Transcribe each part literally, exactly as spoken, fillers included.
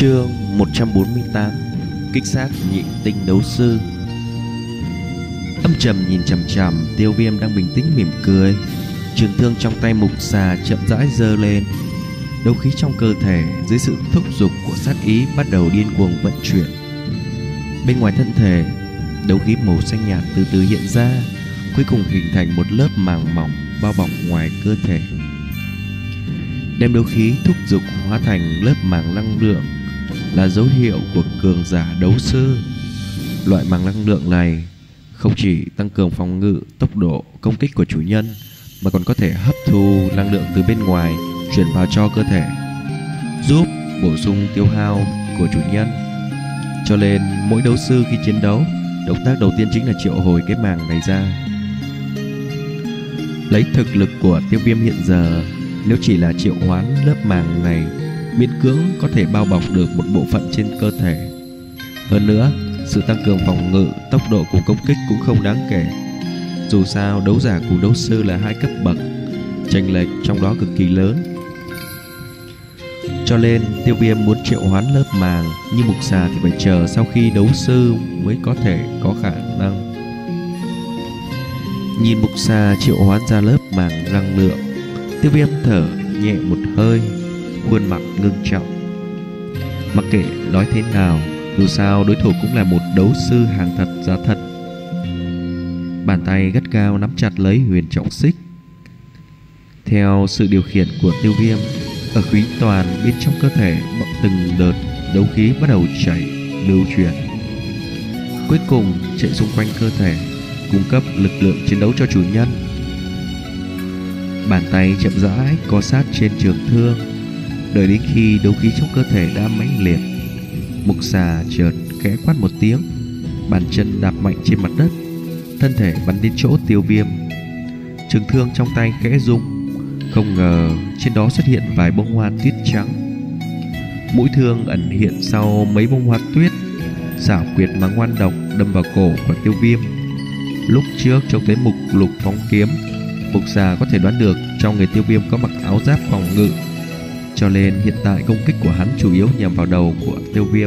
Chương một trăm bốn mươi tám. Kích sát nhị tinh đấu sư. Âm trầm nhìn chằm chằm Tiêu Viêm đang bình tĩnh mỉm cười. Trường thương trong tay mục xà chậm rãi giơ lên. Đấu khí trong cơ thể dưới sự thúc giục của sát ý bắt đầu điên cuồng vận chuyển. Bên ngoài thân thể, đấu khí màu xanh nhạt từ từ hiện ra, cuối cùng hình thành một lớp màng mỏng bao bọc ngoài cơ thể, đem đấu khí thúc giục hóa thành lớp màng năng lượng, là dấu hiệu của cường giả đấu sư. Loại màng năng lượng này không chỉ tăng cường phòng ngự, tốc độ công kích của chủ nhân, mà còn có thể hấp thu năng lượng từ bên ngoài chuyển vào cho cơ thể, giúp bổ sung tiêu hao của chủ nhân. Cho nên mỗi đấu sư khi chiến đấu, động tác đầu tiên chính là triệu hồi cái màng này ra. Lấy thực lực của Tiêu Viêm hiện giờ, nếu chỉ là triệu hoán lớp màng này, miễn cưỡng có thể bao bọc được một bộ phận trên cơ thể. Hơn nữa, sự tăng cường phòng ngự, tốc độ cùng công kích cũng không đáng kể. Dù sao đấu giả cùng đấu sư là hai cấp bậc, chênh lệch trong đó cực kỳ lớn. Cho nên Tiêu Viêm muốn triệu hoán lớp màng như mục xà thì phải chờ sau khi đấu sư mới có thể có khả năng. Nhìn mục xà triệu hoán ra lớp màng năng lượng, Tiêu Viêm thở nhẹ một hơi, khuôn mặt ngưng trọng. Mặc kệ nói thế nào, dù sao đối thủ cũng là một đấu sư hàng thật giá thật. Bàn tay gắt gao nắm chặt lấy huyền trọng xích. Theo sự điều khiển của Tiêu Viêm, ở khí toàn bên trong cơ thể từng đợt đấu khí bắt đầu chảy lưu chuyển, cuối cùng chạy xung quanh cơ thể, cung cấp lực lượng chiến đấu cho chủ nhân. Bàn tay chậm rãi co sát trên trường thương, đợi đến khi đấu khí trong cơ thể đã mãnh liệt, mục xà chợt khẽ quát một tiếng, bàn chân đạp mạnh trên mặt đất, thân thể bắn đến chỗ Tiêu Viêm. Trường thương trong tay khẽ rung, không ngờ trên đó xuất hiện vài bông hoa tuyết trắng. Mũi thương ẩn hiện sau mấy bông hoa tuyết, xảo quyệt mà ngoan độc đâm vào cổ của Tiêu Viêm. Lúc trước trông thấy mục lục phóng kiếm, mục xà có thể đoán được trong người Tiêu Viêm có mặc áo giáp phòng ngự, cho nên hiện tại công kích của hắn chủ yếu nhằm vào đầu của Tiêu Viêm.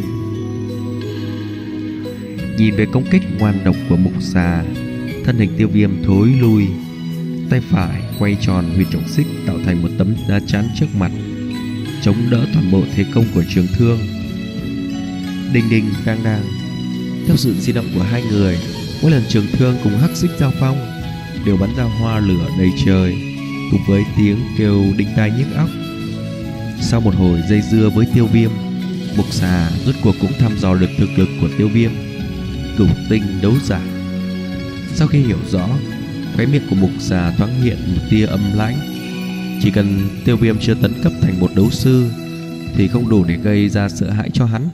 Nhìn về công kích ngoan độc của mục xà, thân hình Tiêu Viêm thối lui, tay phải quay tròn huyền trọng xích tạo thành một tấm đá chắn trước mặt, chống đỡ toàn bộ thế công của trường thương. Đinh đinh đang đang, theo sự di động của hai người, mỗi lần trường thương cùng hắc xích giao phong đều bắn ra hoa lửa đầy trời, cùng với tiếng kêu đinh tai nhức óc. Sau một hồi dây dưa với Tiêu Viêm, mục xà rốt cuộc cũng thăm dò được thực lực của Tiêu Viêm, cửu tinh đấu giả. Sau khi hiểu rõ, khóe miệng của mục xà thoáng hiện một tia âm lãnh. Chỉ cần Tiêu Viêm chưa tấn cấp thành một đấu sư thì không đủ để gây ra sợ hãi cho hắn.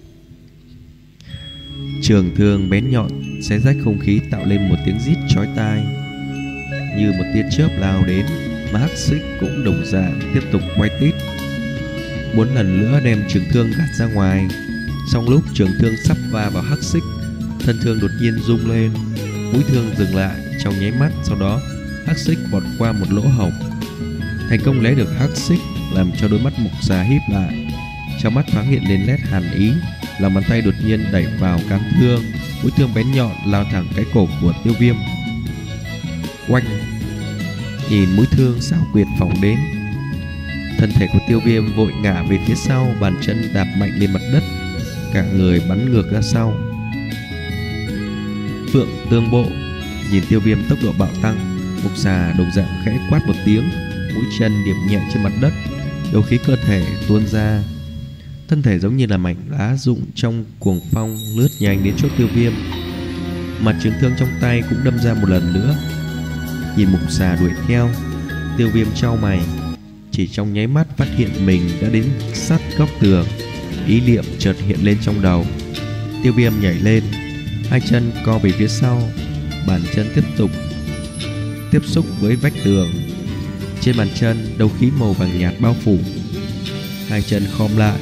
Trường thương bén nhọn xé rách không khí tạo lên một tiếng rít chói tai, như một tia chớp lao đến, mà hắc xích cũng đồng dạng tiếp tục quay tít, muốn lần nữa đem trường thương gạt ra ngoài. Song lúc trường thương sắp va vào hắc xích, thân thương đột nhiên rung lên, mũi thương dừng lại trong nháy mắt. Sau đó hắc xích vọt qua một lỗ hổng, thành công lấy được hắc xích, làm cho đôi mắt mục xà híp lại, trong mắt thoáng hiện lên nét hàn ý. Lòng bàn tay đột nhiên đẩy vào cán thương, mũi thương bén nhọn lao thẳng cái cổ của Tiêu Viêm. Oanh! Nhìn mũi thương xảo quyệt phóng đến, thân thể của Tiêu Viêm vội ngả về phía sau, bàn chân đạp mạnh lên mặt đất, cả người bắn ngược ra sau. Phượng tương bộ. Nhìn Tiêu Viêm tốc độ bạo tăng, mục xà đồng dạng khẽ quát một tiếng, mũi chân điểm nhẹ trên mặt đất, đấu khí cơ thể tuôn ra, thân thể giống như là mảnh lá rụng trong cuồng phong lướt nhanh đến chỗ Tiêu Viêm. Mặt trường thương trong tay cũng đâm ra một lần nữa. Nhìn mục xà đuổi theo, Tiêu Viêm chau mày, chỉ trong nháy mắt phát hiện mình đã đến sát góc tường. Ý niệm chợt hiện lên trong đầu. Tiêu Viêm nhảy lên, hai chân co về phía sau, bàn chân tiếp tục tiếp xúc với vách tường. Trên bàn chân đấu khí màu vàng nhạt bao phủ, hai chân khom lại.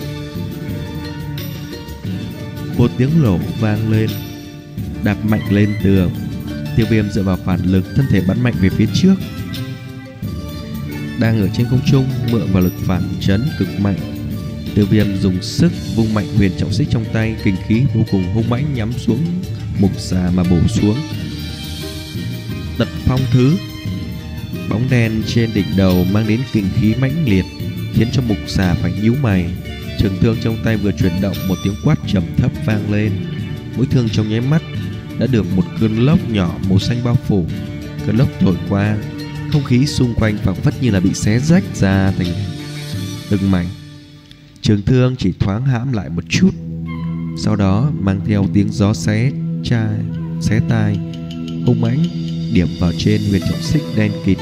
Một tiếng nổ vang lên, đạp mạnh lên tường. Tiêu Viêm dựa vào phản lực, thân thể bắn mạnh về phía trước. Đang ở trên không trung, mượn vào lực phản chấn cực mạnh, Tiêu Viêm dùng sức vung mạnh huyền trọng xích trong tay, kình khí vô cùng hung mãnh nhắm xuống mục xà mà bổ xuống. Tật phong thứ. Bóng đen trên đỉnh đầu mang đến kình khí mãnh liệt, khiến cho mục xà phải nhíu mày. Trường thương trong tay vừa chuyển động, một tiếng quát trầm thấp vang lên. Mũi thương trong nháy mắt đã được một cơn lốc nhỏ màu xanh bao phủ. Cơn lốc thổi qua, không khí xung quanh phảng phất như là bị xé rách ra thành từng mảnh. Trường thương chỉ thoáng hãm lại một chút, sau đó mang theo tiếng gió xé chai, xé tai, hung mãnh điểm vào trên huyền trọng xích đen kịt.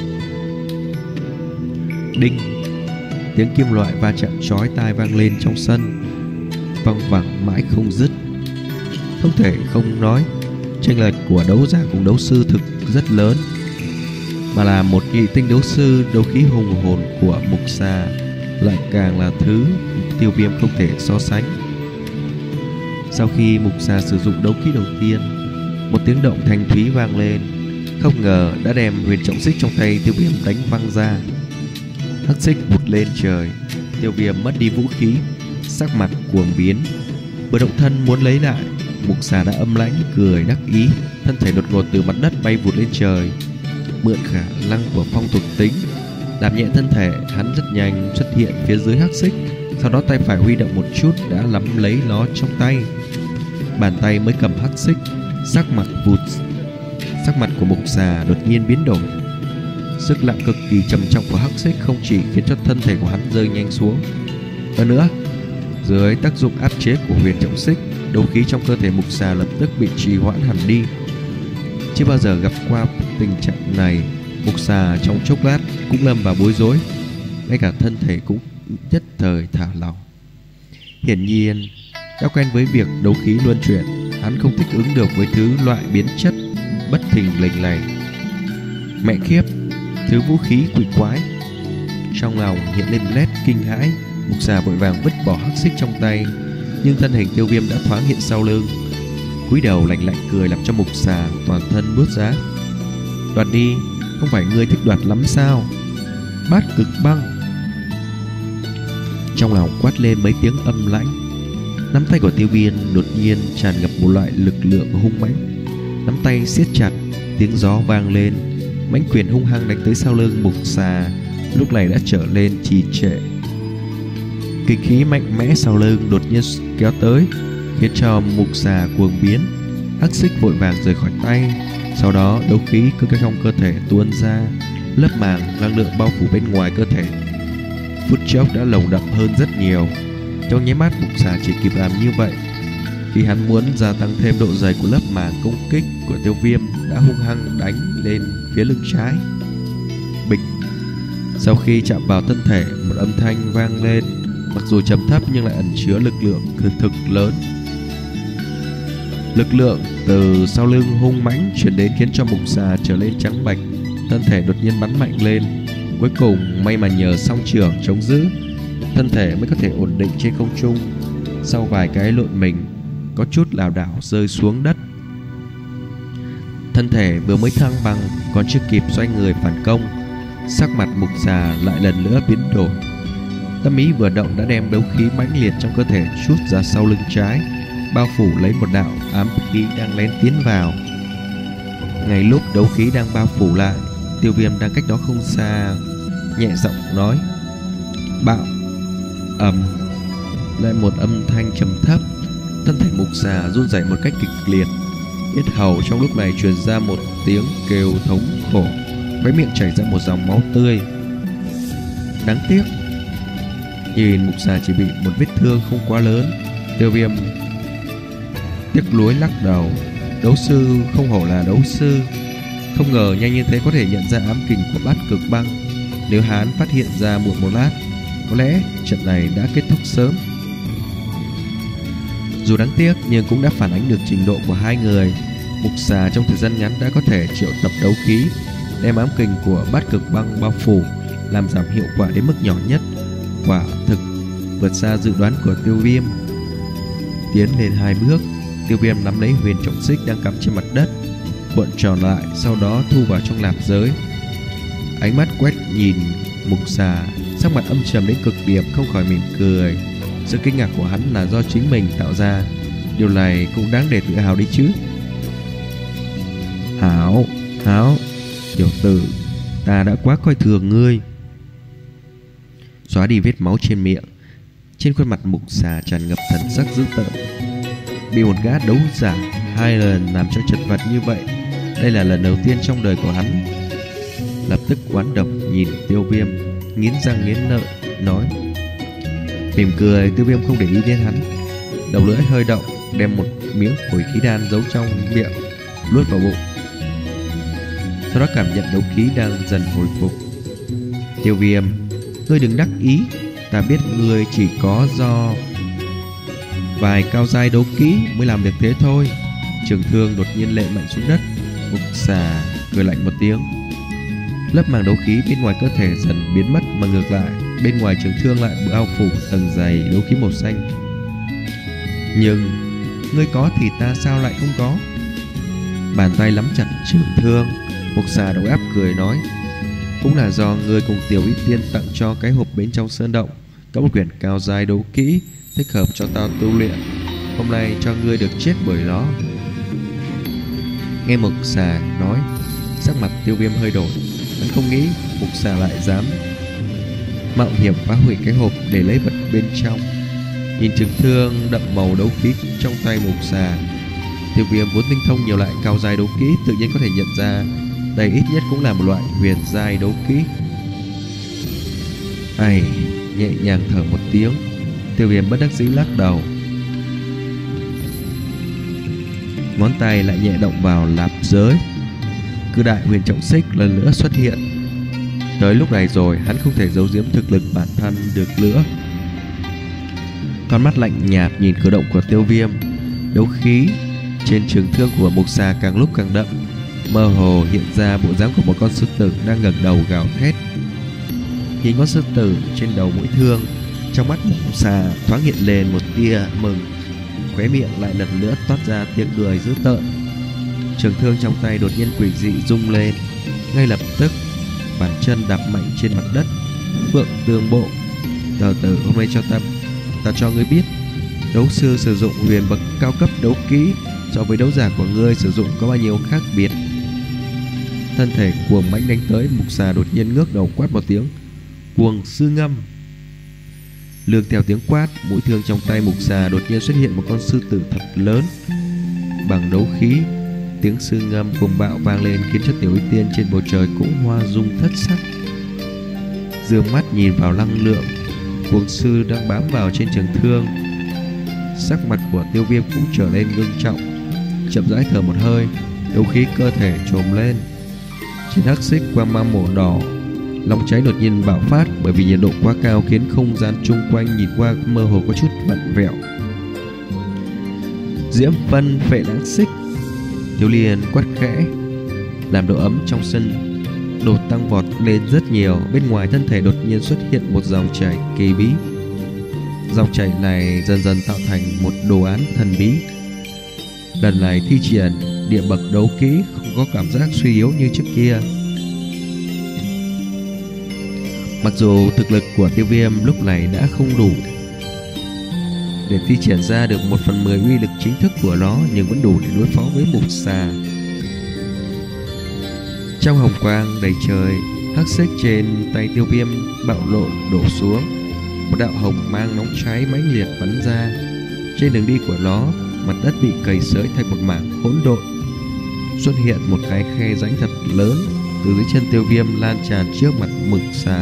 Đinh! Tiếng kim loại va chạm chói tai vang lên trong sân, vang vẳng mãi không dứt. Không thể không nói, chênh lệch của đấu giả cùng đấu sư thực rất lớn, mà là một nhị tinh đấu sư, đấu khí hùng hồn của mục xà lại càng là thứ Tiêu Viêm không thể so sánh. Sau khi mục xà sử dụng đấu khí đầu tiên, một tiếng động thanh thúy vang lên, không ngờ đã đem huyền trọng xích trong tay Tiêu Viêm đánh văng ra. Hắc xích vụt lên trời, Tiêu Viêm mất đi vũ khí, sắc mặt cuồng biến, vừa động thân muốn lấy lại, mục xà đã âm lãnh cười đắc ý, thân thể đột ngột từ mặt đất bay vụt lên trời. Mượn khả năng của phong thuộc tính, làm nhẹ thân thể, hắn rất nhanh xuất hiện phía dưới hắc xích. Sau đó tay phải huy động một chút đã nắm lấy nó trong tay. Bàn tay mới cầm hắc xích, sắc mặt vụt sắc mặt của mục xà đột nhiên biến đổi. Sức nặng cực kỳ trầm trọng của hắc xích không chỉ khiến cho thân thể của hắn rơi nhanh xuống, hơn nữa dưới tác dụng áp chế của huyền trọng xích, đấu khí trong cơ thể mục xà lập tức bị trì hoãn hẳn đi. Chưa bao giờ gặp qua tình trạng này, mục xà trong chốc lát cũng lâm vào bối rối, ngay cả thân thể cũng nhất thời thả lỏng. Hiển nhiên đã quen với việc đấu khí luân chuyển, hắn không thích ứng được với thứ loại biến chất bất thình lình này. Mẹ kiếp, thứ vũ khí quỷ quái! Trong lòng hiện lên nét kinh hãi, mục xà vội vàng vứt bỏ hắc xích trong tay, nhưng thân hình Tiêu Viêm đã thoáng hiện sau lưng, cúi đầu lạnh lạnh cười làm cho mục xà toàn thân bứt giá. Đoạt đi, không phải ngươi thích đoạt lắm sao? Bát cực băng! Trong lòng quát lên mấy tiếng âm lãnh, nắm tay của Tiêu Viêm đột nhiên tràn ngập một loại lực lượng hung mãnh. Nắm tay siết chặt, tiếng gió vang lên, mãnh quyền hung hăng đánh tới sau lưng mục xà, lúc này đã trở lên trì trệ. Kinh khí mạnh mẽ sau lưng đột nhiên kéo tới, khiến cho mục xà cuồng biến. Hắc xích vội vàng rời khỏi tay, sau đó đấu khí cứ trong cơ thể tuôn ra, lớp màng năng lượng bao phủ bên ngoài cơ thể phút chốc đã lồng đậm hơn rất nhiều. Trong nháy mắt, mục xà chỉ kịp làm như vậy. Khi hắn muốn gia tăng thêm độ dày của lớp màng công kích của Tiêu Viêm, đã hung hăng đánh lên phía lưng trái. Bịch! Sau khi chạm vào thân thể, một âm thanh vang lên, mặc dù trầm thấp nhưng lại ẩn chứa lực lượng thực thực lớn. Lực lượng từ sau lưng hung mãnh chuyển đến khiến cho mục xà trở lên trắng bạch, thân thể đột nhiên bắn mạnh lên. Cuối cùng may mà nhờ song trưởng chống giữ, thân thể mới có thể ổn định trên không trung. Sau vài cái lộn mình, có chút lảo đảo rơi xuống đất. Thân thể vừa mới thăng bằng, còn chưa kịp xoay người phản công, sắc mặt mục xà lại lần nữa biến đổi. Tâm ý vừa động đã đem đấu khí mãnh liệt trong cơ thể trút ra sau lưng trái, bao phủ lấy một đạo ám khí đang lén tiến vào. Ngay lúc đấu khí đang bao phủ lại, Tiêu Viêm đang cách đó không xa nhẹ giọng nói: "Bạo!" Ầm, lại một âm thanh trầm thấp. Thân thể mục xà run rẩy một cách kịch liệt, yết hầu trong lúc này truyền ra một tiếng kêu thống khổ, khóe miệng chảy ra một dòng máu tươi. Đáng tiếc, nhìn mục xà chỉ bị một vết thương không quá lớn, Tiêu Viêm tiếc nuối lắc đầu. Đấu sư không hổ là đấu sư, không ngờ nhanh như thế có thể nhận ra ám kình của bát cực băng. Nếu hắn phát hiện ra muộn một lát, có lẽ trận này đã kết thúc sớm. Dù đáng tiếc nhưng cũng đã phản ánh được trình độ của hai người. Mục xà trong thời gian ngắn đã có thể triệu tập đấu khí, đem ám kình của bát cực băng bao phủ, làm giảm hiệu quả đến mức nhỏ nhất. Quả thực vượt xa dự đoán của Tiêu Viêm. Tiến lên hai bước, Tiêu Viêm nắm lấy huyền trọng xích đang cắm trên mặt đất, cuộn tròn lại, sau đó thu vào trong nạp giới. Ánh mắt quét nhìn mục xà, sắc mặt âm trầm đến cực điểm, không khỏi mỉm cười. Sự kinh ngạc của hắn là do chính mình tạo ra. Điều này cũng đáng để tự hào đi chứ. Hảo, Hảo, tiểu tử, ta đã quá coi thường ngươi. Xóa đi vết máu trên miệng, trên khuôn mặt mục xà tràn ngập thần sắc dữ tợn. Bị một gã đấu giả hai lần làm cho chật vật như vậy, đây là lần đầu tiên trong đời của hắn. Lập tức oán độc nhìn Tiêu Viêm, nghiến răng nghiến lợi nói. Mỉm cười, Tiêu Viêm không để ý đến hắn, đầu lưỡi hơi động, đem một miếng hồi khí đan giấu trong miệng luốt vào bụng. Sau đó cảm nhận đấu khí đang dần hồi phục. Tiêu Viêm, ngươi đừng đắc ý, ta biết ngươi chỉ có do vài cao giai đấu kỹ mới làm được thế thôi. Trường thương đột nhiên lệ mạnh xuống đất. Mục xà cười lạnh một tiếng. Lớp màng đấu khí bên ngoài cơ thể dần biến mất, mà ngược lại bên ngoài trường thương lại bao phủ tầng dày đấu khí màu xanh. Nhưng ngươi có thì ta sao lại không có? Bàn tay nắm chặt trường thương, Mục xà đầu áp cười nói. Cũng là do ngươi cùng Tiểu Y Tiên tặng cho cái hộp bên trong sơn động có một quyển cao giai đấu kỹ thích hợp cho tao tu luyện. Hôm nay cho ngươi được chết bởi nó. Nghe Mục xà nói, sắc mặt Tiêu Viêm hơi đổi. Hắn không nghĩ Mục xà lại dám mạo hiểm phá hủy cái hộp để lấy vật bên trong. Nhìn trường thương đậm màu đấu khí trong tay Mục xà, Tiêu Viêm vốn tinh thông nhiều loại cao giai đấu kỹ, tự nhiên có thể nhận ra đây ít nhất cũng là một loại huyền giai đấu kỹ. Ai, nhẹ nhàng thở một tiếng, Tiêu Viêm bất đắc dĩ lắc đầu. Ngón tay lại nhẹ động vào lạp giới. Cự đại huyền trọng xích lần nữa xuất hiện. Tới lúc này rồi, hắn không thể giấu giếm thực lực bản thân được nữa. Con mắt lạnh nhạt nhìn cử động của Tiêu Viêm. Đấu khí trên trường thương của Mục xà càng lúc càng đậm, mơ hồ hiện ra bộ dáng của một con sư tử đang ngẩng đầu gào thét. Nhìn con sư tử trên đầu mũi thương, trong mắt Mục xà thoáng hiện lên một tia mừng, khóe miệng lại lần nữa toát ra tiếng cười dữ tợn. Trường thương trong tay đột nhiên quỷ dị rung lên, ngay lập tức bàn chân đạp mạnh trên mặt đất. Phượng Tương Bộ, từ từ hôm nay cho ta ta cho ngươi biết, đấu sư sử dụng huyền bậc cao cấp đấu kỹ so với đấu giả của ngươi sử dụng có bao nhiêu khác biệt. Thân thể cuồng mãnh đánh tới, Mục xà đột nhiên ngước đầu quát một tiếng, cuồng sư ngâm. Lương theo tiếng quát, mũi thương trong tay Mục xà đột nhiên xuất hiện một con sư tử thật lớn. Bằng đấu khí, tiếng sư ngâm cùng bạo vang lên khiến cho Tiểu Y Tiên trên bầu trời cũng hoa dung thất sắc. Dương mắt nhìn vào năng lượng cuồng sư đang bám vào trên trường thương, sắc mặt của Tiêu Viêm cũng trở nên ngưng trọng, chậm rãi thở một hơi, đấu khí cơ thể trồm lên. Trên hắc xích quang mang màu đỏ, long cháy đột nhiên bạo phát bởi vì nhiệt độ quá cao khiến không gian chung quanh nhìn qua mơ hồ có chút vặn vẹo. Diễm phân phệ lãng xích, Tiêu Liên quát khẽ, làm độ ấm trong sân đột tăng vọt lên rất nhiều. Bên ngoài thân thể đột nhiên xuất hiện một dòng chảy kỳ bí. Dòng chảy này dần dần tạo thành một đồ án thần bí. Lần này thi triển địa bậc đấu kỹ không có cảm giác suy yếu như trước kia. Mặc dù thực lực của Tiêu Viêm lúc này đã không đủ để thi triển ra được một phần mười uy lực chính thức của nó, nhưng vẫn đủ để đối phó với Mục xà. Trong hồng quang đầy trời, hắc xích trên tay Tiêu Viêm bạo lộ đổ xuống. Một đạo hồng mang nóng cháy mãnh liệt bắn ra. Trên đường đi của nó, mặt đất bị cày xới thành một mảng hỗn độn. Xuất hiện một cái khe rãnh thật lớn từ dưới chân Tiêu Viêm lan tràn trước mặt Mục xà.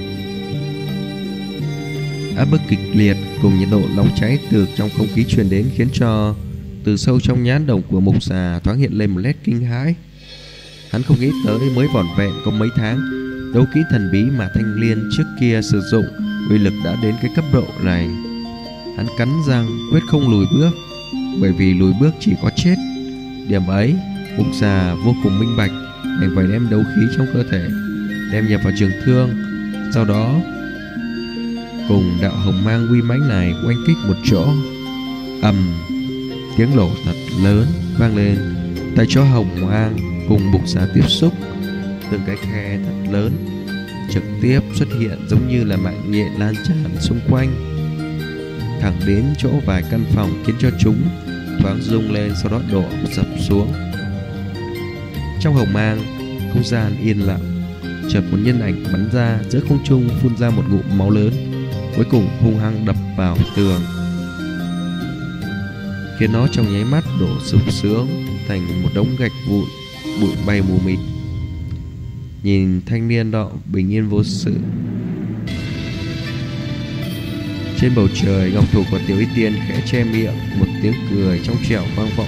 Áp bức kịch liệt cùng nhiệt độ nóng cháy từ trong không khí truyền đến khiến cho từ sâu trong nhãn đồng của Mục xà thoáng hiện lên một nét kinh hãi. Hắn không nghĩ tới mới vỏn vẹn có mấy tháng, đấu kỹ thần bí mà Thanh Liên trước kia sử dụng uy lực đã đến cái cấp độ này. Hắn cắn răng quyết không lùi bước, bởi vì lùi bước chỉ có chết. Điểm ấy Mục xà vô cùng minh bạch, đành phải đem đấu khí trong cơ thể đem nhập vào trường thương, sau đó cùng đạo hồng mang uy mãnh này oanh kích một chỗ. Ầm, tiếng nổ thật lớn vang lên tại chỗ hồng mang cùng Mục xà tiếp xúc. Từng cái khe thật lớn trực tiếp xuất hiện giống như là mạng nhện lan tràn xung quanh. thẳng đến chỗ vài căn phòng, khiến cho chúng thoáng rung lên, sau đó đổ sập xuống. Trong hồng mang, không gian yên lặng. Chợt một nhân ảnh bắn ra giữa không trung, phun ra một ngụm máu lớn, cuối cùng hung hăng đập vào tường, khiến nó trong nháy mắt đổ sụp xuống thành một đống gạch vụn, bụi bay mù mịt. Nhìn thanh niên đó bình yên vô sự. Trên bầu trời, ngọc thủ của Tiểu Y Tiên khẽ che miệng, một tiếng cười trong trẻo vang vọng